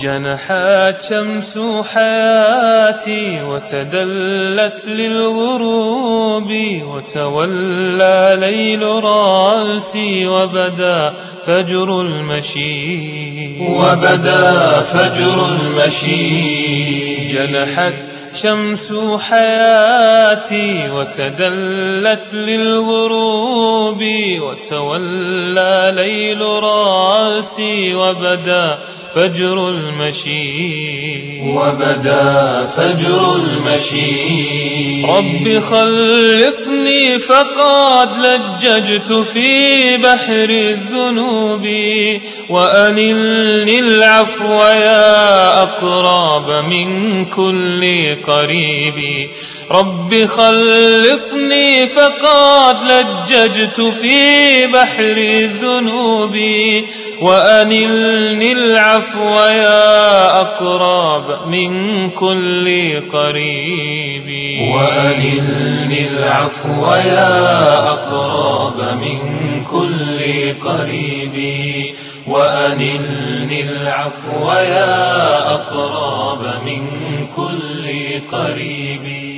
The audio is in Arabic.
جنحت شمس حياتي وتدلت للغروب، وتولى ليل راسي وبدا فجر المشي جنحت شمس حياتي وتدلت للغروب، وتولى ليل راسي وبدا فجر المشي رب خلصني فقد لججت في بحر الذنوب، وأنلني العفو يا أقرب من كل قريب. رب خلصني فقد لججت في بحر الذنوب، وأنلني العفو يا أقرب من كل قريب. وأنلني العفو يا أقرب من كل قريب. وأنلني العفو يا أقرب من كل قريب.